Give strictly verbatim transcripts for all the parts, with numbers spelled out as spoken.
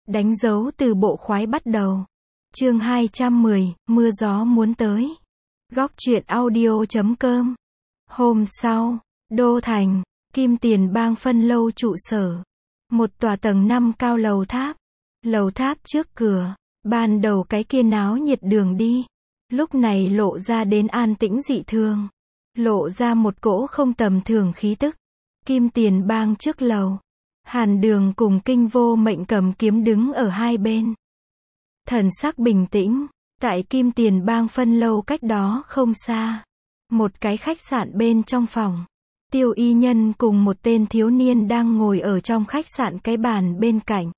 Đánh dấu từ bộ khoái bắt đầu. Chương hai trăm mười, mưa gió muốn tới. Góc truyện audio chấm com. Hôm sau, Đô Thành, Kim Tiền Bang phân lâu trụ sở. Một tòa tầng năm cao lầu tháp. Lầu tháp trước cửa, ban đầu cái kia náo nhiệt đường đi. Lúc này lộ ra đến an tĩnh dị thường. Lộ ra một cỗ không tầm thường khí tức. Kim Tiền Bang trước lầu. Hàn Đường cùng Kinh Vô Mệnh cầm kiếm đứng ở hai bên. Thần sắc bình tĩnh, tại Kim Tiền Bang phân lâu cách đó không xa. Một cái khách sạn bên trong phòng. Tiêu Y Nhân cùng một tên thiếu niên đang ngồi ở trong khách sạn cái bàn bên cạnh.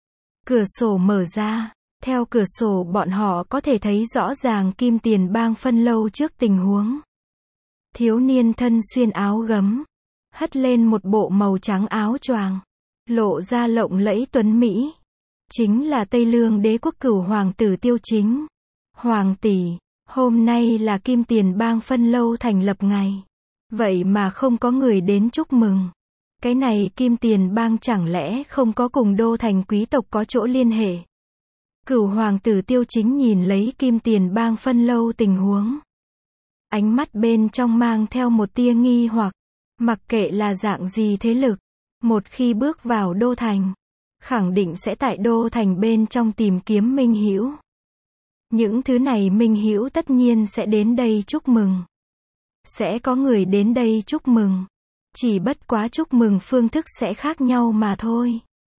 Cửa sổ mở ra, theo cửa sổ bọn họ có thể thấy rõ ràng Kim Tiền Bang phân lâu trước tình huống. Thiếu niên thân xuyên áo gấm, hất lên một bộ màu trắng áo choàng, lộ ra lộng lẫy tuấn mỹ. Chính là Tây Lương Đế quốc cửu hoàng tử Tiêu Chính. Hoàng tỷ, hôm nay là Kim Tiền Bang phân lâu thành lập ngày. Vậy mà không có người đến chúc mừng. Cái này Kim Tiền Bang chẳng lẽ không có cùng Đô Thành quý tộc có chỗ liên hệ? Cửu hoàng tử Tiêu Chính nhìn lấy Kim Tiền Bang phân lâu tình huống. Ánh mắt bên trong mang theo một tia nghi hoặc. Mặc kệ là dạng gì thế lực, một khi bước vào Đô Thành, khẳng định sẽ tại Đô Thành bên trong tìm kiếm minh hữu. Những thứ này minh hữu tất nhiên sẽ đến đây chúc mừng. Sẽ có người đến đây chúc mừng. Chỉ bất quá chúc mừng phương thức sẽ khác nhau mà thôi.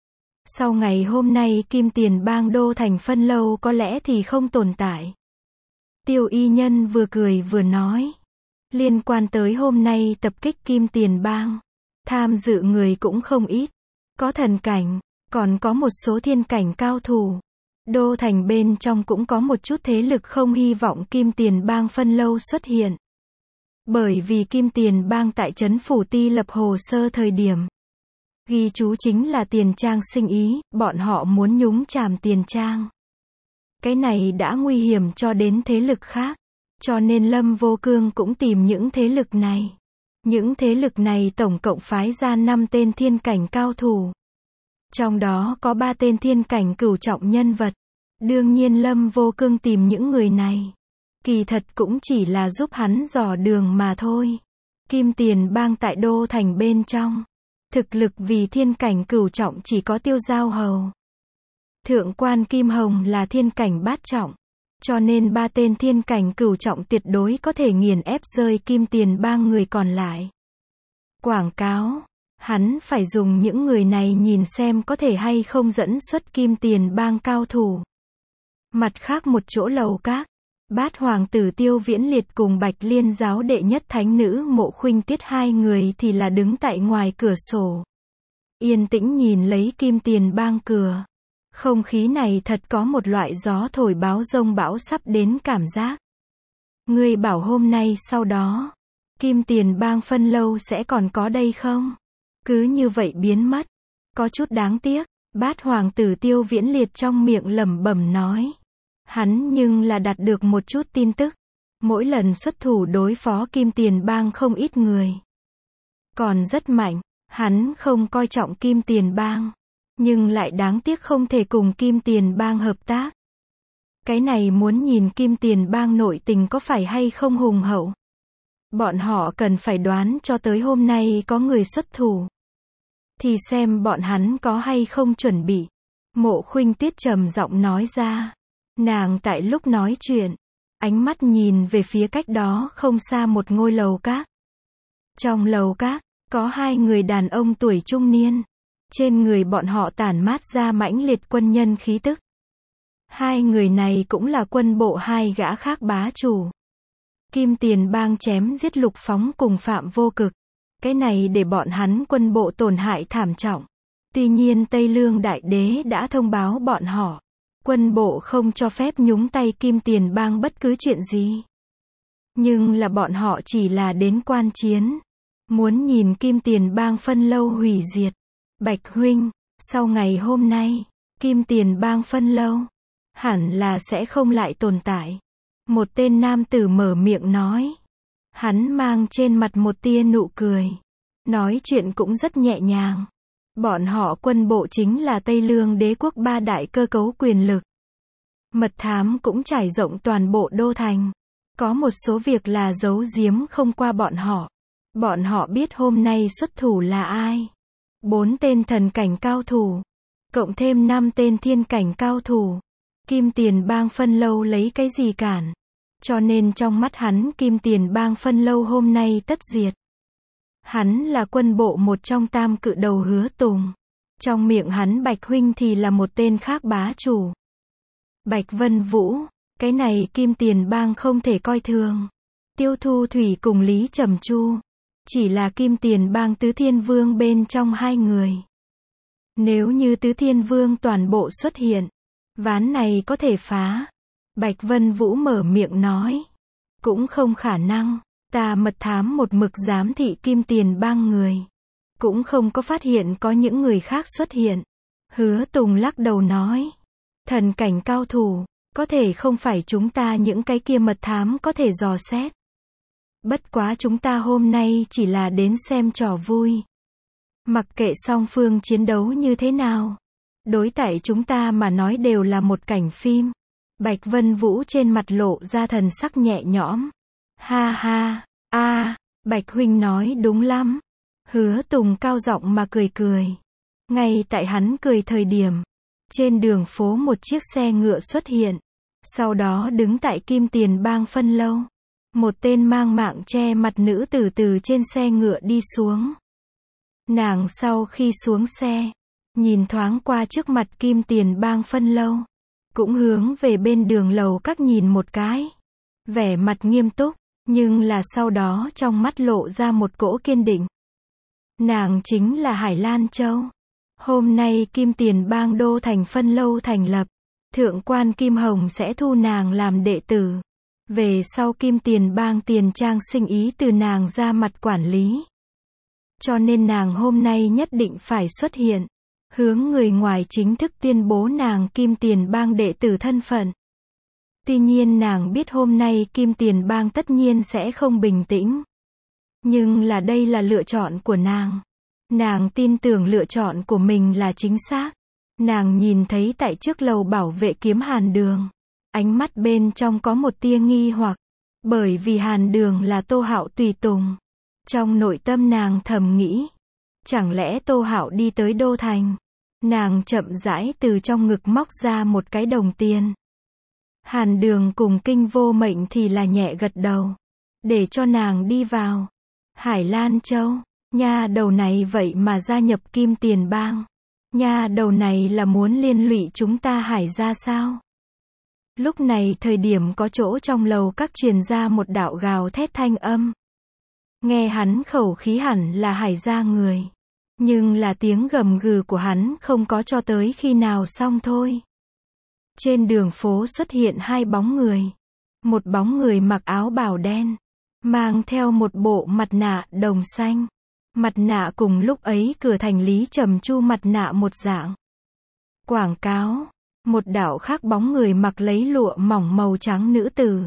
Sau ngày hôm nay Kim Tiền Bang Đô Thành phân lâu có lẽ thì không tồn tại. Tiêu Y Nhân vừa cười vừa nói. Liên quan tới hôm nay tập kích Kim Tiền Bang, tham dự người cũng không ít. Có thần cảnh, còn có một số thiên cảnh cao thủ. Đô Thành bên trong cũng có một chút thế lực không hy vọng Kim Tiền Bang phân lâu xuất hiện. Bởi vì Kim Tiền Bang tại trấn Phủ Ti lập hồ sơ thời điểm ghi chú chính là tiền trang sinh ý, bọn họ muốn nhúng chàm tiền trang. Cái này đã nguy hiểm cho đến thế lực khác. Cho nên Lâm Vô Cương cũng tìm những thế lực này. Những thế lực này tổng cộng phái ra năm tên thiên cảnh cao thủ. Trong đó có ba tên thiên cảnh cửu trọng nhân vật. Đương nhiên Lâm Vô Cương tìm những người này, kỳ thật cũng chỉ là giúp hắn dò đường mà thôi. Kim Tiền Bang tại Đô Thành bên trong, thực lực vì thiên cảnh cửu trọng chỉ có Tiêu Giao Hầu. Thượng quan Kim Hồng là thiên cảnh bát trọng. Cho nên ba tên thiên cảnh cửu trọng tuyệt đối có thể nghiền ép rơi Kim Tiền Bang người còn lại. Quảng cáo, hắn phải dùng những người này nhìn xem có thể hay không dẫn xuất Kim Tiền Bang cao thủ. Mặt khác một chỗ lầu các, Bát hoàng tử Tiêu Viễn Liệt cùng Bạch Liên giáo đệ nhất thánh nữ Mộ Khuynh Tiết hai người thì là đứng tại ngoài cửa sổ. Yên tĩnh nhìn lấy Kim Tiền Bang cửa. Không khí này thật có một loại gió thổi báo giông bão sắp đến cảm giác. Ngươi bảo hôm nay sau đó, Kim Tiền Bang phân lâu sẽ còn có đây không? Cứ như vậy biến mất. Có chút đáng tiếc. Bát hoàng tử Tiêu Viễn Liệt trong miệng lẩm bẩm nói. Hắn nhưng là đạt được một chút tin tức. Mỗi lần xuất thủ đối phó Kim Tiền Bang không ít người. Còn rất mạnh. Hắn không coi trọng Kim Tiền Bang. Nhưng lại đáng tiếc không thể cùng Kim Tiền Bang hợp tác. Cái này muốn nhìn Kim Tiền Bang nội tình có phải hay không hùng hậu. Bọn họ cần phải đoán cho tới hôm nay có người xuất thủ. Thì xem bọn hắn có hay không chuẩn bị. Mộ Khuynh Tiết trầm giọng nói ra. Nàng tại lúc nói chuyện, ánh mắt nhìn về phía cách đó không xa một ngôi lầu các. Trong lầu các, có hai người đàn ông tuổi trung niên. Trên người bọn họ tản mát ra mãnh liệt quân nhân khí tức. Hai người này cũng là quân bộ hai gã khác bá chủ. Kim Tiền Bang chém giết Lục Phóng cùng Phạm Vô Cực. Cái này để bọn hắn quân bộ tổn hại thảm trọng. Tuy nhiên Tây Lương Đại Đế đã thông báo bọn họ. Quân bộ không cho phép nhúng tay Kim Tiền Bang bất cứ chuyện gì. Nhưng là bọn họ chỉ là đến quan chiến. Muốn nhìn Kim Tiền Bang phân lâu hủy diệt. Bạch huynh, sau ngày hôm nay, Kim Tiền Bang phân lâu, hẳn là sẽ không lại tồn tại. Một tên nam tử mở miệng nói. Hắn mang trên mặt một tia nụ cười. Nói chuyện cũng rất nhẹ nhàng. Bọn họ quân bộ chính là Tây Lương đế quốc ba đại cơ cấu quyền lực. Mật thám cũng trải rộng toàn bộ đô thành. Có một số việc là giấu giếm không qua bọn họ. Bọn họ biết hôm nay xuất thủ là ai. Bốn tên thần cảnh cao thủ. Cộng thêm năm tên thiên cảnh cao thủ. Kim Tiền Bang Phân Lâu lấy cái gì cản. Cho nên trong mắt hắn Kim Tiền Bang Phân Lâu hôm nay tất diệt. Hắn là quân bộ một trong tam cự đầu Hứa Tùng. Trong miệng hắn Bạch huynh thì là một tên khác bá chủ. Bạch Vân Vũ, cái này Kim Tiền Bang không thể coi thường. Tiêu Thu Thủy cùng Lý Trầm Chu, chỉ là Kim Tiền Bang Tứ Thiên Vương bên trong hai người. Nếu như Tứ Thiên Vương toàn bộ xuất hiện, ván này có thể phá. Bạch Vân Vũ mở miệng nói, cũng không khả năng, ta mật thám một mực giám thị Kim Tiền Bang người, cũng không có phát hiện có những người khác xuất hiện. Hứa Tùng lắc đầu nói, thần cảnh cao thủ, có thể không phải chúng ta những cái kia mật thám có thể dò xét. Bất quá chúng ta hôm nay chỉ là đến xem trò vui. Mặc kệ song phương chiến đấu như thế nào, đối tại chúng ta mà nói đều là một cảnh phim. Bạch Vân Vũ trên mặt lộ ra thần sắc nhẹ nhõm. Ha ha, a, Bạch huynh nói đúng lắm. Hứa Tùng cao giọng mà cười cười. Ngay tại hắn cười thời điểm, trên đường phố một chiếc xe ngựa xuất hiện. Sau đó đứng tại Kim Tiền Bang Phân Lâu. Một tên mang mạng che mặt nữ tử từ trên xe ngựa đi xuống. Nàng sau khi xuống xe, nhìn thoáng qua trước mặt Kim Tiền Bang Phân Lâu, cũng hướng về bên đường lầu các nhìn một cái. Vẻ mặt nghiêm túc, nhưng là sau đó trong mắt lộ ra một cỗ kiên định. Nàng chính là Hải Lan Châu. Hôm nay Kim Tiền Bang đô thành Phân Lâu thành lập. Thượng quan Kim Hồng sẽ thu nàng làm đệ tử. Về sau Kim Tiền Bang tiền trang sinh ý từ nàng ra mặt quản lý. Cho nên nàng hôm nay nhất định phải xuất hiện. Hướng người ngoài chính thức tuyên bố nàng Kim Tiền Bang đệ tử thân phận. Tuy nhiên nàng biết hôm nay Kim Tiền Bang tất nhiên sẽ không bình tĩnh. Nhưng là đây là lựa chọn của nàng. Nàng tin tưởng lựa chọn của mình là chính xác. Nàng nhìn thấy tại trước lầu bảo vệ kiếm Hàn Đường. Ánh mắt bên trong có một tia nghi hoặc. Bởi vì Hàn Đường là Tô Hạo tùy tùng. Trong nội tâm nàng thầm nghĩ. Chẳng lẽ Tô Hạo đi tới Đô Thành. Nàng chậm rãi từ trong ngực móc ra một cái đồng tiền. Hàn Đường cùng Kinh Vô Mệnh thì là nhẹ gật đầu. Để cho nàng đi vào. Hải Lan Châu. Nha đầu này vậy mà gia nhập Kim Tiền Bang. Nha đầu này là muốn liên lụy chúng ta Hải ra sao? Lúc này thời điểm có chỗ trong lầu các truyền ra một đạo gào thét thanh âm. Nghe hắn khẩu khí hẳn là Hải ra người. Nhưng là tiếng gầm gừ của hắn không có cho tới khi nào xong thôi. Trên đường phố xuất hiện hai bóng người. Một bóng người mặc áo bào đen. Mang theo một bộ mặt nạ đồng xanh. Mặt nạ cùng lúc ấy cửa thành Lý Trầm Chu mặt nạ một dạng. Quảng cáo. Một đạo khác bóng người mặc lấy lụa mỏng màu trắng nữ tử.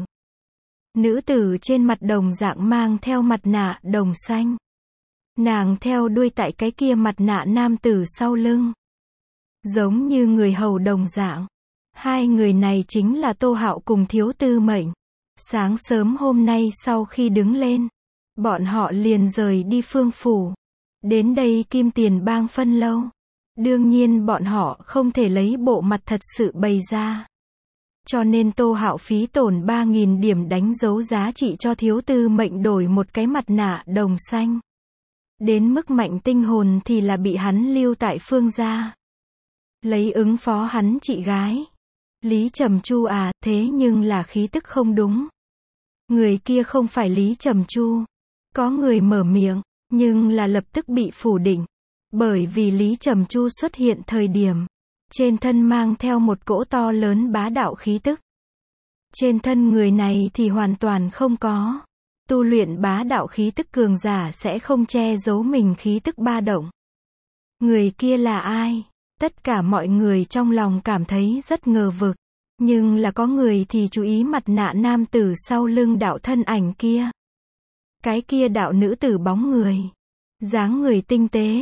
Nữ tử trên mặt đồng dạng mang theo mặt nạ đồng xanh. Nàng theo đuôi tại cái kia mặt nạ nam tử sau lưng. Giống như người hầu đồng dạng. Hai người này chính là Tô Hạo cùng Thiếu Tư Mệnh. Sáng sớm hôm nay sau khi đứng lên, bọn họ liền rời đi Phương Phủ. Đến đây Kim Tiền Bang Phân Lâu. Đương nhiên bọn họ không thể lấy bộ mặt thật sự bày ra. Cho nên Tô Hạo phí tổn ba nghìn điểm đánh dấu giá trị cho Thiếu Tư Mệnh đổi một cái mặt nạ đồng xanh. Đến mức Mạnh Tinh Hồn thì là bị hắn lưu tại Phương gia. Lấy ứng phó hắn chị gái. Lý Trầm Chu à, thế nhưng là khí tức không đúng. Người kia không phải Lý Trầm Chu. Có người mở miệng, nhưng là lập tức bị phủ định. Bởi vì Lý Trầm Chu xuất hiện thời điểm, trên thân mang theo một cỗ to lớn bá đạo khí tức. Trên thân người này thì hoàn toàn không có. Tu luyện bá đạo khí tức cường giả sẽ không che giấu mình khí tức ba động. Người kia là ai? Tất cả mọi người trong lòng cảm thấy rất ngờ vực. Nhưng là có người thì chú ý mặt nạ nam tử sau lưng đạo thân ảnh kia. Cái kia đạo nữ tử bóng người. Dáng người tinh tế.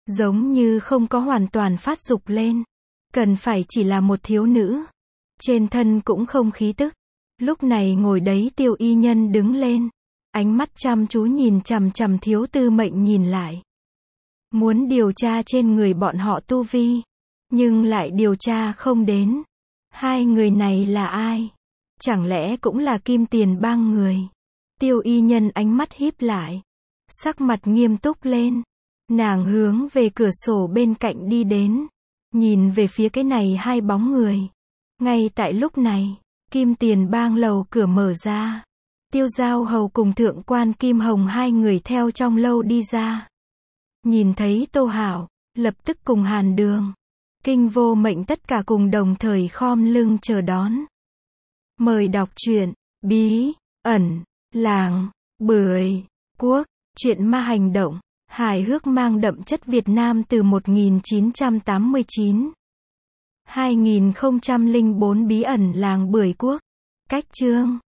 Giống như không có hoàn toàn phát dục lên. Cần phải chỉ là một thiếu nữ. Trên thân cũng không khí tức. Lúc này ngồi đấy Tiêu Y Nhân đứng lên. Ánh mắt chăm chú nhìn chằm chằm Thiếu Tư Mệnh nhìn lại. Muốn điều tra trên người bọn họ tu vi. Nhưng lại điều tra không đến. Hai người này là ai? Chẳng lẽ cũng là Kim Tiền Bang người? Tiêu Y Nhân ánh mắt híp lại. Sắc mặt nghiêm túc lên. Nàng hướng về cửa sổ bên cạnh đi đến. Nhìn về phía cái này hai bóng người. Ngay tại lúc này, Kim Tiền Bang lầu cửa mở ra. Tiêu Giao Hầu cùng Thượng quan Kim Hồng hai người theo trong lâu đi ra. Nhìn thấy Tô Hảo, lập tức cùng Hàn Đường, Kinh Vô Mệnh tất cả cùng đồng thời khom lưng chờ đón. Mời đọc truyện, bí, ẩn, làng, bưởi, quốc, truyện ma hành động, hài hước mang đậm chất Việt Nam từ một nghìn chín trăm tám mươi chín. hai nghìn không trăm lẻ bốn bí ẩn làng bưởi quốc. Cách chương